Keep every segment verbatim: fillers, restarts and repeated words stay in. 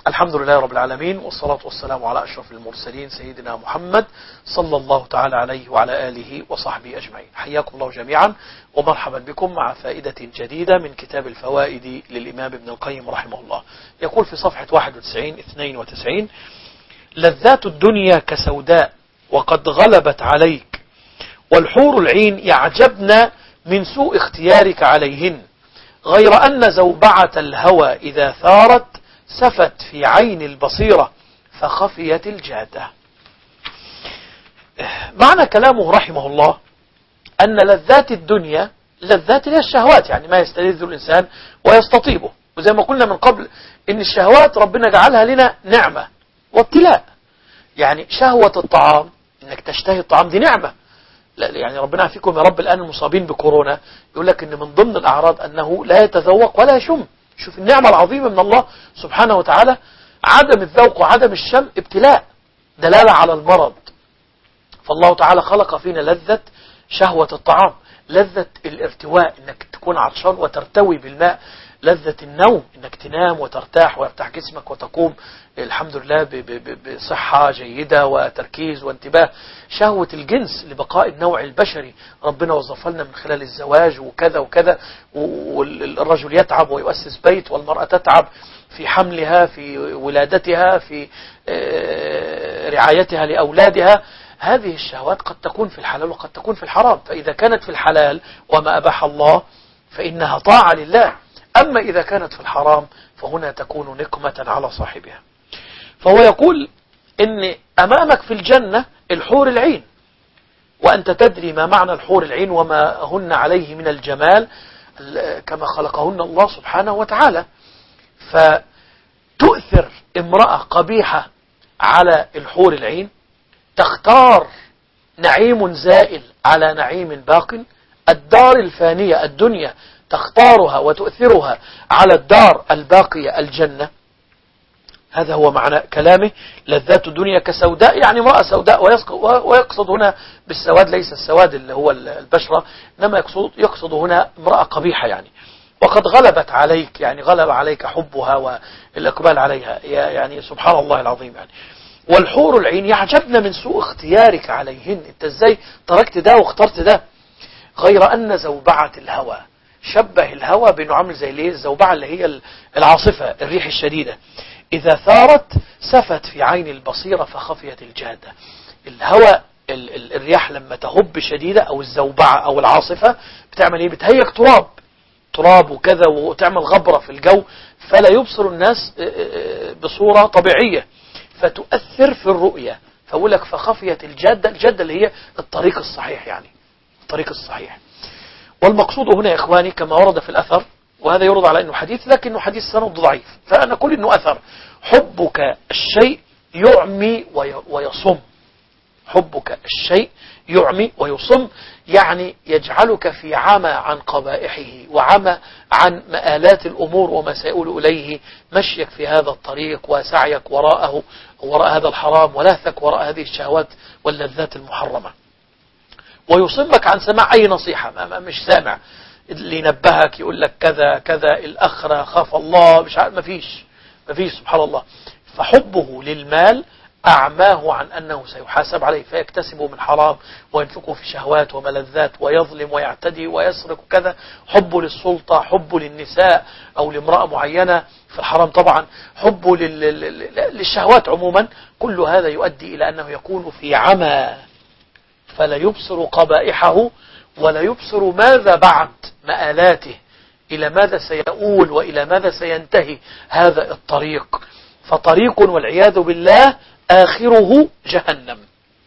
الحمد لله رب العالمين، والصلاة والسلام على أشرف المرسلين سيدنا محمد صلى الله تعالى عليه وعلى آله وصحبه أجمعين. حياكم الله جميعا ومرحبا بكم مع فائدة جديدة من كتاب الفوائد للإمام ابن القيم رحمه الله. يقول في صفحة واحد وتسعين اثنين وتسعين: لذات الدنيا كسوداء وقد غلبت عليك، والحور العين يعجبن من سوء اختيارك عليهن، غير أن زوبعة الهوى إذا ثارت سفت في عين البصيرة فخفيت الجادة. معنى كلامه رحمه الله أن لذات الدنيا لذات هي الشهوات، يعني ما يستلذ الإنسان ويستطيبه. وزي ما قلنا من قبل إن الشهوات ربنا جعلها لنا نعمة وابتلاء. يعني شهوة الطعام، إنك تشتهي الطعام، دي نعمة. لا يعني ربنا يعافيكم يا رب. الآن المصابين بكورونا يقول لك إن من ضمن الأعراض أنه لا يتذوق ولا يشم. شوف النعمة العظيمة من الله سبحانه وتعالى. عدم الذوق وعدم الشم ابتلاء، دلالة على المرض. فالله تعالى خلق فينا لذة شهوة الطعام، لذة الارتواء، انك تكون عطشان وترتوي بالماء، لذة النوم، انك تنام وترتاح ويرتاح جسمك وتقوم الحمد لله بصحة جيدة وتركيز وانتباه، شهوة الجنس لبقاء النوع البشري، ربنا وظف لنا من خلال الزواج وكذا وكذا، والرجل يتعب ويؤسس بيت، والمرأة تتعب في حملها، في ولادتها، في رعايتها لأولادها. هذه الشهوات قد تكون في الحلال وقد تكون في الحرام، فإذا كانت في الحلال وما أباح الله فإنها طاعة لله، أما إذا كانت في الحرام فهنا تكون نقمة على صاحبها. فهو يقول إن أمامك في الجنة الحور العين، وأنت تدري ما معنى الحور العين وما هن عليه من الجمال كما خلقهن الله سبحانه وتعالى. فتؤثر امرأة قبيحة على الحور العين، تختار نعيم زائل على نعيم باق، الدار الفانية الدنيا تختارها وتؤثرها على الدار الباقية الجنة. هذا هو معنى كلامه. لذات الدنيا كسوداء، يعني امرأة سوداء، ويقصد هنا بالسواد ليس السواد اللي هو البشرة، إنما يقصد, يقصد هنا امرأة قبيحة. يعني وقد غلبت عليك، يعني غلب عليك حبها والإقبال عليها، يعني سبحان الله العظيم. يعني والحور العين يعجبن من سوء اختيارك عليهن، انت ازاي تركت ده واخترت ده. غير أن زوبعة الهوى، شبه الهوى بأنه عامل زي ليه الزوبعة اللي هي العاصفة الريح الشديدة، إذا ثارت سفت في عين البصيرة فخفيت الجادة. الهوى الرياح لما تهب شديدة أو الزوبعة أو العاصفة بتعمل ايه؟ بتهيج تراب تراب وكذا، وتعمل غبرة في الجو، فلا يبصر الناس بصورة طبيعية، فتؤثر في الرؤية. فأقول لك فخفيت الجادة، الجادة اللي هي الطريق الصحيح، يعني الطريق الصحيح. والمقصود هنا يا إخواني كما ورد في الأثر، وهذا يرد على أنه حديث لكنه حديث سند ضعيف، فأنا أقول أنه أثر: حبك الشيء يعمي ويصم. حبك الشيء يعمي ويصم، يعني يجعلك في عمى عن قبائحه وعمى عن مآلات الأمور وما سيؤول إليه، مشيك في هذا الطريق وسعيك وراءه وراء هذا الحرام ولهثك وراء هذه الشهوات واللذات المحرمة. ويصمك عن سماع أي نصيحة، مش سامع اللي ينبهك يقول لك كذا كذا، الأخرة خاف الله، مش عارف، مفيش مفيش سبحان الله. فحبه للمال أعماه عن أنه سيحاسب عليه، فيكتسبه من حرام وينفقه في شهوات وملذات ويظلم ويعتدي ويسرق وكذا. حبه للسلطة، حبه للنساء أو لامرأة معينة في الحرام طبعا، حبه للشهوات عموما، كل هذا يؤدي إلى أنه يكون في عمى، فلا يبصر قبائحه ولا يبصر ماذا بعد مآلاته، إلى ماذا سيؤول وإلى ماذا سينتهي هذا الطريق. فطريق والعياذ بالله آخره جهنم،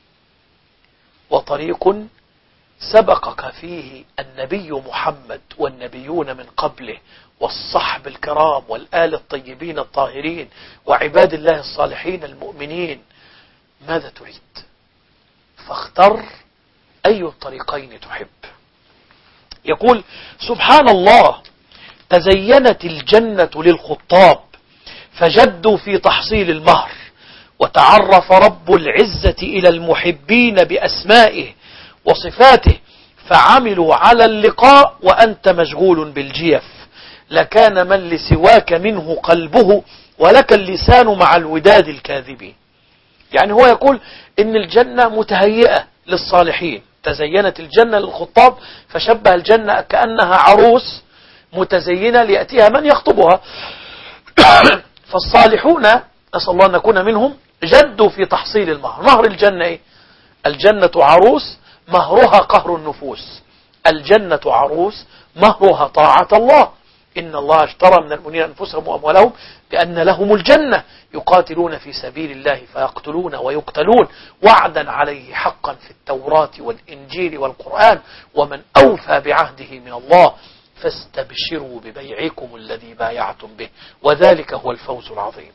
وطريق سبقك فيه النبي محمد والنبيون من قبله والصحب الكرام والآل الطيبين الطاهرين وعباد الله الصالحين المؤمنين. ماذا تريد؟ فاختر أي الطريقين تحب. يقول سبحان الله: تزينت الجنة للخطاب فجدوا في تحصيل المهر، وتعرف رب العزة إلى المحبين بأسمائه وصفاته فعملوا على اللقاء وأنت مشغول بالجيف، لكان من لسواك منه قلبه ولك اللسان مع الوداد الكاذبين. يعني هو يقول إن الجنة متهيئة للصالحين، تزينت الجنة للخطاب، فشبه الجنة كأنها عروس متزينة ليأتيها من يخطبها. فالصالحون نسأل الله أن نكون منهم جدوا في تحصيل المهر. مهر الجنة إيه؟ الجنة عروس مهرها قهر النفوس. الجنة عروس مهرها طاعة الله. إن الله اشترى من المؤمنين أنفسهم وأموالهم بأن لهم الجنة يقاتلون في سبيل الله فيقتلون ويقتلون وعدا عليه حقا في التوراة والإنجيل والقرآن ومن أوفى بعهده من الله فاستبشروا ببيعكم الذي بايعتم به وذلك هو الفوز العظيم.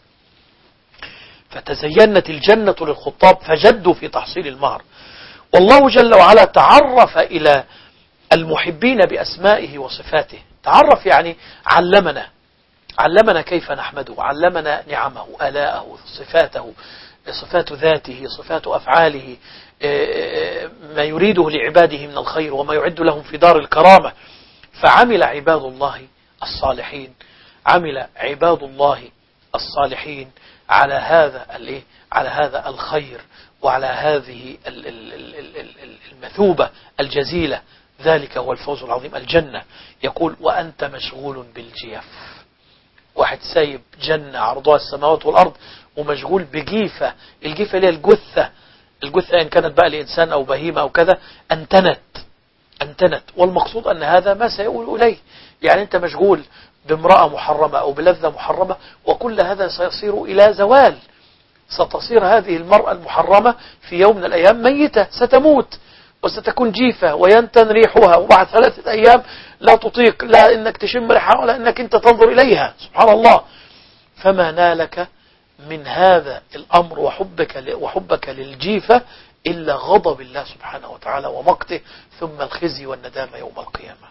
فتزينت الجنة للخطاب فجدوا في تحصيل المهر. والله جل وعلا تعرف إلى المحبين بأسمائه وصفاته. تعرف يعني علمنا علمنا كيف نحمده، علمنا نعمه، آلاءه، صفاته، صفات ذاته، صفات أفعاله، ما يريده لعباده من الخير وما يعد لهم في دار الكرامة. فعمل عباد الله الصالحين عمل عباد الله الصالحين على هذا الايه على هذا الخير وعلى هذه المثوبة الجزيلة. ذلك هو الفوز العظيم الجنة. يقول وأنت مشغول بالجيف. واحد سايب جنة عرضها السماوات والأرض ومشغول بجيفة. الجيفة اللي هي الجثة الجثة إن كانت بقى لإنسان أو بهيمة أو كذا أنتنت أنتنت والمقصود أن هذا ما سيقول إليه. يعني أنت مشغول بامرأة محرمة أو بلذة محرمة وكل هذا سيصير إلى زوال. ستصير هذه المرأة المحرمة في يوم من الأيام ميتة، ستموت وستكون جيفة وينتن ريحها وبعد ثلاثة أيام لا تطيق لا إنك تشم ريحها ولا إنك أنت تنظر إليها. سبحان الله. فما نالك من هذا الأمر وحبك وحبك للجيفة إلا غضب الله سبحانه وتعالى ومقته ثم الخزي والندامة يوم القيامة.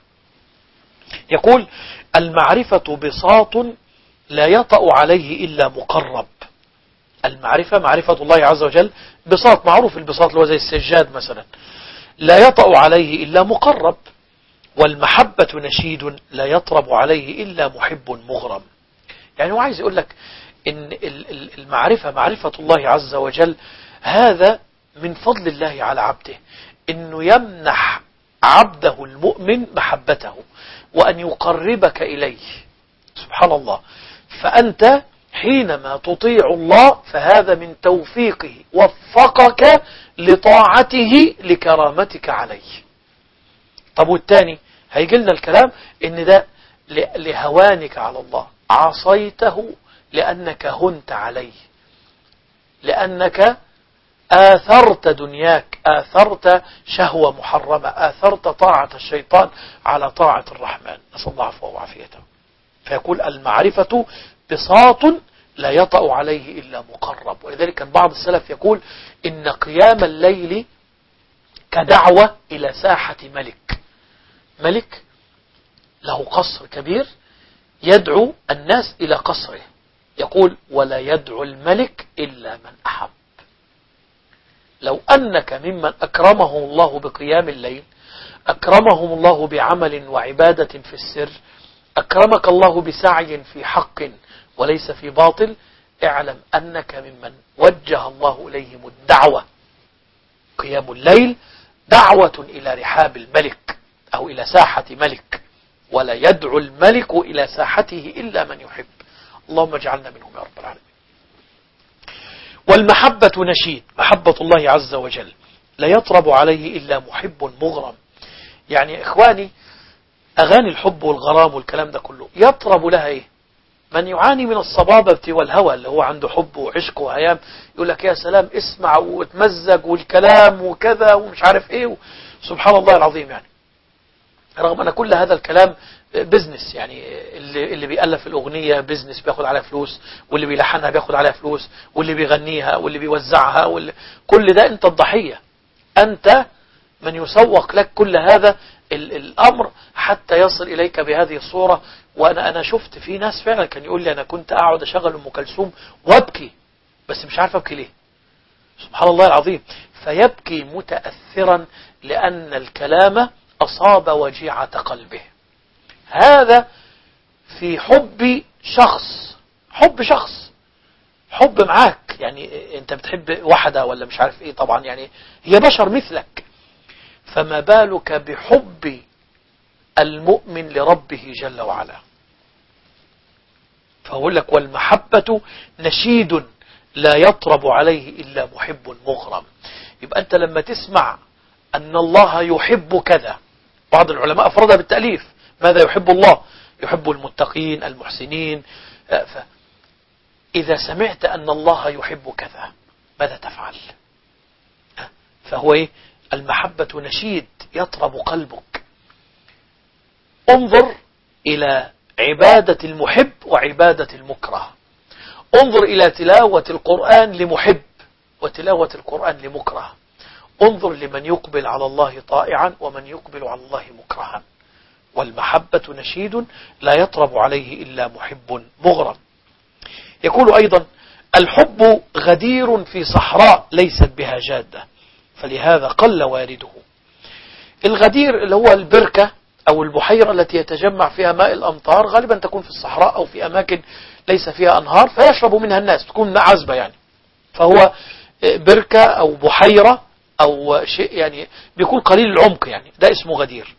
يقول المعرفة بساط لا يطأ عليه إلا مقرب. المعرفة معرفة الله عز وجل بساط، معروف البساط اللي هو زي السجاد مثلا، لا يطأ عليه إلا مقرب. والمحبة نشيد لا يطرب عليه إلا محب مغرم. يعني هو عايز يقول لك إن المعرفة معرفة الله عز وجل هذا من فضل الله على عبده، إنه يمنح عبده المؤمن محبته وأن يقربك إليه. سبحان الله. فأنت حينما تطيع الله فهذا من توفيقه، وفقك لطاعته لكرامتك عليه. طب والتاني هيجي لنا الكلام إن ده لهوانك على الله، عصيته لأنك هنت عليه، لأنك آثرت دنياك، آثرت شهوة محرمة، آثرت طاعة الشيطان على طاعة الرحمن، نسأل الله عفوه وعافيته. فيقول المعرفة بساط لا يطأ عليه إلا مقرب. ولذلك كان بعض السلف يقول إن قيام الليل كدعوة إلى ساحة ملك. ملك له قصر كبير يدعو الناس إلى قصره. يقول ولا يدعو الملك إلا من أحب. لو أنك ممن أكرمه الله بقيام الليل، أكرمهم الله بعمل وعبادة في السر، أكرمك الله بسعي في حق وليس في باطل، اعلم أنك ممن وجه الله إليهم الدعوة. قيام الليل دعوة إلى رحاب الملك أو إلى ساحة ملك، ولا يدعو الملك إلى ساحته إلا من يحب. اللهم اجعلنا منهم يا رب العالمين. والمحبة نشيد، محبة الله عز وجل لا يطرب عليه إلا محب مغرم. يعني إخواني أغاني الحب والغرام والكلام ده كله يطرب لها إيه؟ من يعاني من الصبابة والهوى اللي هو عنده حب وعشق وهيام يقول لك يا سلام اسمع وتمزج والكلام وكذا ومش عارف إيه. سبحان الله العظيم. يعني رغم أن كل هذا الكلام بزنس، يعني اللي, اللي بيألف الأغنية بزنس بياخد عليها فلوس، واللي بيلحنها بياخد عليها فلوس، واللي بيغنيها واللي بيوزعها واللي كل ده أنت الضحية، أنت من يسوق لك كل هذا الأمر حتى يصل إليك بهذه الصورة. وأنا أنا شفت في ناس فعلا كان يقول لي أنا كنت أقعد أشغل أم كلثوم وأبكي بس مش عارف أبكي ليه. سبحان الله العظيم. فيبكي متأثرا لأن الكلام أصاب وجيعة قلبه. هذا في حب شخص حب شخص، حب معاك، يعني انت بتحب واحدة ولا مش عارف ايه، طبعا يعني هي بشر مثلك، فما بالك بحب المؤمن لربه جل وعلا. فأقول لك والمحبة نشيد لا يطرب عليه إلا محب مغرم. يبقى أنت لما تسمع أن الله يحب كذا، بعض العلماء أفردها بالتأليف، ماذا يحب الله؟ يحب المتقين المحسنين. إذا سمعت أن الله يحب كذا ماذا تفعل؟ فهو إيه؟ المحبة نشيد يطرب قلبك. انظر إلى عبادة المحب وعبادة المكره. انظر إلى تلاوة القرآن لمحب وتلاوة القرآن لمكره. انظر لمن يقبل على الله طائعا ومن يقبل على الله مكرها. والمحبة نشيد لا يطرب عليه إلا محب مغرم. يقول أيضا الحب غدير في صحراء ليست بها جادة فلهذا قل وارده. الغدير اللي هو البركة أو البحيرة التي يتجمع فيها ماء الأمطار، غالبا تكون في الصحراء أو في أماكن ليس فيها أنهار فيشرب منها الناس، تكون ماء عذبة يعني، فهو بركة أو بحيرة أو شيء يعني بيكون قليل العمق، يعني ده اسمه غدير.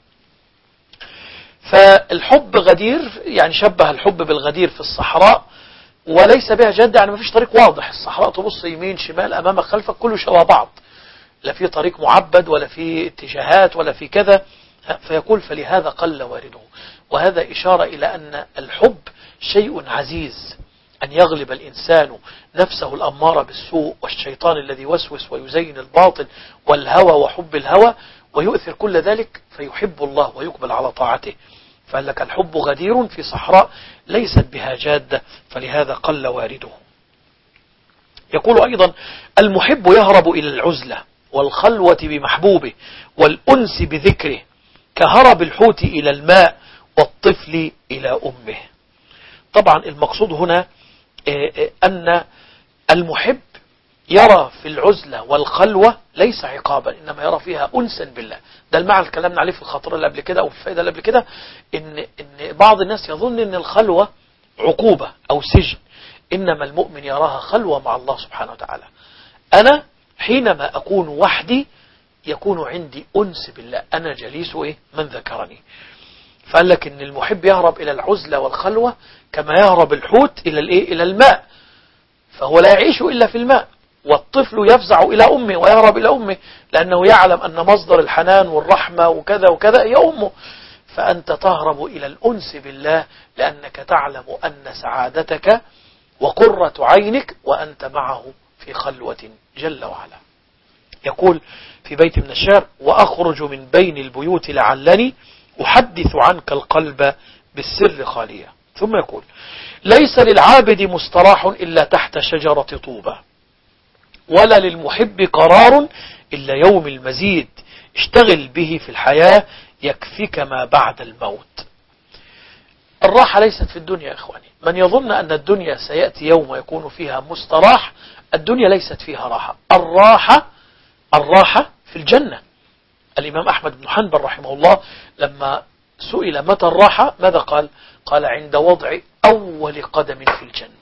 فالحب غدير، يعني شبه الحب بالغدير في الصحراء وليس بها جادة، يعني ما فيش طريق واضح. الصحراء تبص يمين شمال أمامك خلفك كله شبه بعض، لا في طريق معبد ولا في اتجاهات ولا في كذا. فيقول فلهذا قل وارده. وهذا إشارة إلى أن الحب شيء عزيز، أن يغلب الإنسان نفسه الأمارة بالسوء والشيطان الذي يوسوس ويزين الباطل والهوى وحب الهوى، ويؤثر كل ذلك فيحب الله ويقبل على طاعته. فقال لك الحب غدير في صحراء ليست بها جادة فلهذا قل وارده. يقول أيضا المحب يهرب إلى العزلة والخلوة بمحبوبه والأنس بذكره كهرب الحوت إلى الماء والطفل إلى أمه. طبعا المقصود هنا أن المحب يرى في العزلة والخلوة ليس عقابا، إنما يرى فيها أنسا بالله. ده المعنى اللي اتكلمنا عليه في الخطر اللي قبل كده أو في الفائدة اللي قبل كده، إن, إن بعض الناس يظن إن الخلوة عقوبة أو سجن، إنما المؤمن يراها خلوة مع الله سبحانه وتعالى. أنا حينما أكون وحدي يكون عندي أنس بالله، أنا جليس إيه؟ من ذكرني. فقال لك إن المحب يهرب إلى العزلة والخلوة كما يهرب الحوت إلى الإيه؟ إلى الماء، فهو لا يعيش إلا في الماء. والطفل يفزع إلى أمه ويهرب إلى أمه لأنه يعلم أن مصدر الحنان والرحمة وكذا وكذا هي أمه. فأنت تهرب إلى الأنس بالله لأنك تعلم أن سعادتك وقرة عينك وأنت معه في خلوة جل وعلا. يقول في بيت من الشعر وأخرج من بين البيوت لعلني أحدث عنك القلب بالسر خالية. ثم يقول ليس للعابد مستراح إلا تحت شجرة طوبة ولا للمحب قرار إلا يوم المزيد اشتغل به في الحياة يكفيك ما بعد الموت. الراحة ليست في الدنيا يا إخواني. من يظن أن الدنيا سيأتي يوم يكون فيها مستراح، الدنيا ليست فيها راحة. الراحة الراحة في الجنة. الإمام أحمد بن حنبل رحمه الله لما سئل متى الراحة ماذا قال؟ قال عند وضع أول قدم في الجنة.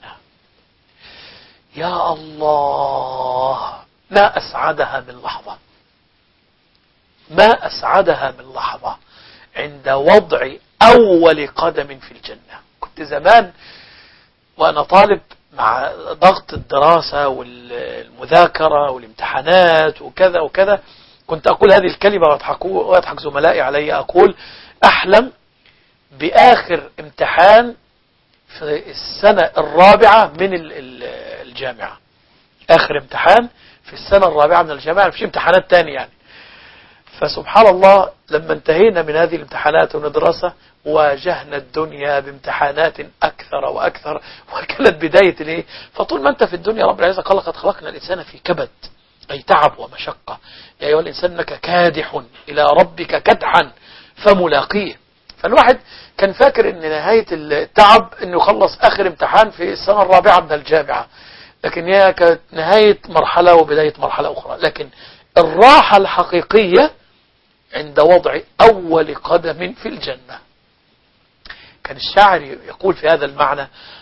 يا الله، ما أسعدها من لحظة، ما أسعدها من لحظة عند وضع أول قدم في الجنة. كنت زمان وأنا طالب مع ضغط الدراسة والمذاكرة والامتحانات وكذا وكذا كنت أقول هذه الكلمة ويضحك زملائي علي، أقول أحلم بآخر امتحان في السنة الرابعة من الجامعة، آخر امتحان في السنة الرابعة من الجامعة، مفيش امتحانات تاني يعني. فسبحان الله لما انتهينا من هذه الامتحانات والدراسة واجهنا الدنيا بامتحانات أكثر وأكثر، وكانت بداية الايه؟ فطول ما أنت في الدنيا رب العزة قال لقد خلقنا الإنسان في كبد، أي تعب ومشقة. يا أيها الإنسان إنك كادح إلى ربك كدحا فملاقيه. فالواحد كان فاكر ان نهاية التعب انه يخلص اخر امتحان في السنة الرابعة من الجامعة، لكن هي كانت نهاية مرحلة وبداية مرحلة اخرى. لكن الراحة الحقيقية عند وضع اول قدم في الجنة. كان الشاعر يقول في هذا المعنى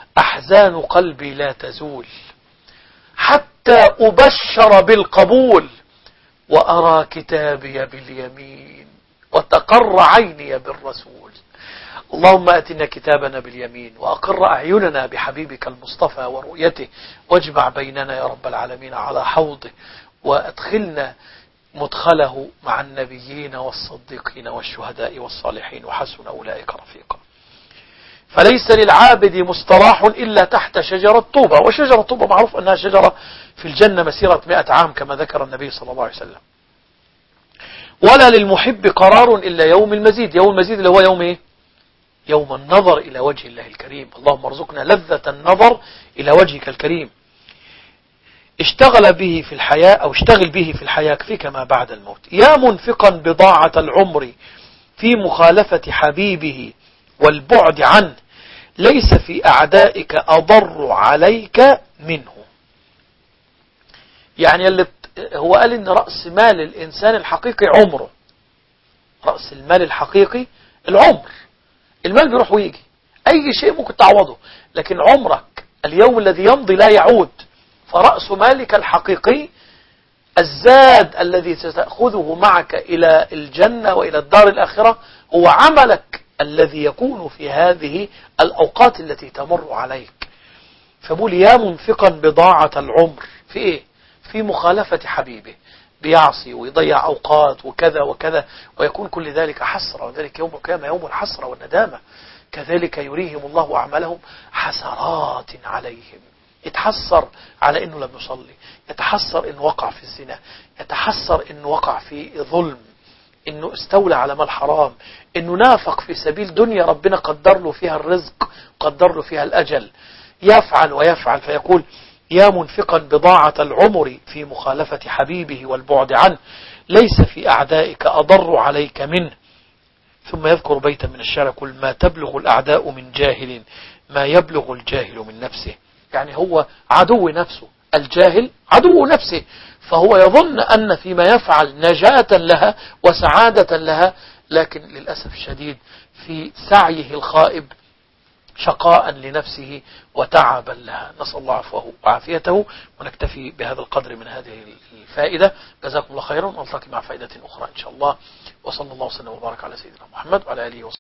أحزان قلبي لا تزول حتى أبشر بالقبول وأرى كتابي باليمين وتقر عيني بالرسول. اللهم أتنا كتابنا باليمين وأقر أعيننا بحبيبك المصطفى ورؤيته واجمع بيننا يا رب العالمين على حوضه وأدخلنا مدخله مع النبيين والصديقين والشهداء والصالحين وحسن أولئك رفيقا. فليس للعابد مستراح إلا تحت شجرة طوبة. وشجرة طوبة معروف أنها شجرة في الجنة مسيرة مئة عام كما ذكر النبي صلى الله عليه وسلم. ولا للمحب قرار إلا يوم المزيد. يوم المزيد اللي هو يوم إيه؟ يوم النظر إلى وجه الله الكريم. اللهم ارزقنا لذة النظر إلى وجهك الكريم. اشتغل به في الحياة أو اشتغل به في الحياة يكفيك ما بعد الموت. يا منفقا بضاعة العمر في مخالفة حبيبه والبعد عنه ليس في أعدائك أضر عليك منه. يعني اللي هو قال إن رأس مال الإنسان الحقيقي عمره. رأس المال الحقيقي العمر. المال بيروح ويجي، أي شيء ممكن تعوضه، لكن عمرك اليوم الذي يمضي لا يعود. فرأس مالك الحقيقي الزاد الذي ستأخذه معك إلى الجنة وإلى الدار الآخرة هو عملك الذي يكون في هذه الأوقات التي تمر عليك. فبقول يا منفقا بضاعة العمر في إيه؟ في مخالفة حبيبه، بيعصي ويضيع أوقات وكذا وكذا، ويكون كل ذلك حسرة. وذلك يوم القيامة يوم الحسرة والندامة. كذلك يريهم الله أعمالهم حسرات عليهم. يتحسر على أنه لم يصلي، يتحسر أنه وقع في الزنا، يتحسر أنه وقع في ظلم، أنه استولى على مال حرام، أنه نافق في سبيل دنيا ربنا قدر له فيها الرزق قدر له فيها الأجل. يفعل ويفعل فيقول يا منفقا بضاعة العمر في مخالفة حبيبه والبعد عنه ليس في أعدائك أضر عليك منه. ثم يذكر بيتا من الشعر كل ما تبلغ الأعداء من جاهل ما يبلغ الجاهل من نفسه. يعني هو عدو نفسه، الجاهل عدو نفسه، فهو يظن أن فيما يفعل نجاة لها وسعادة لها، لكن للأسف الشديد في سعيه الخائب شقاء لنفسه وتعبا لها. نسأل الله عفوه وعافيته. ونكتفي بهذا القدر من هذه الفائدة. جزاكم الله خيرا، ونلتقي مع فائدة أخرى إن شاء الله. وصلى الله وسلم وبارك على سيدنا محمد وعلى آله وصحبه.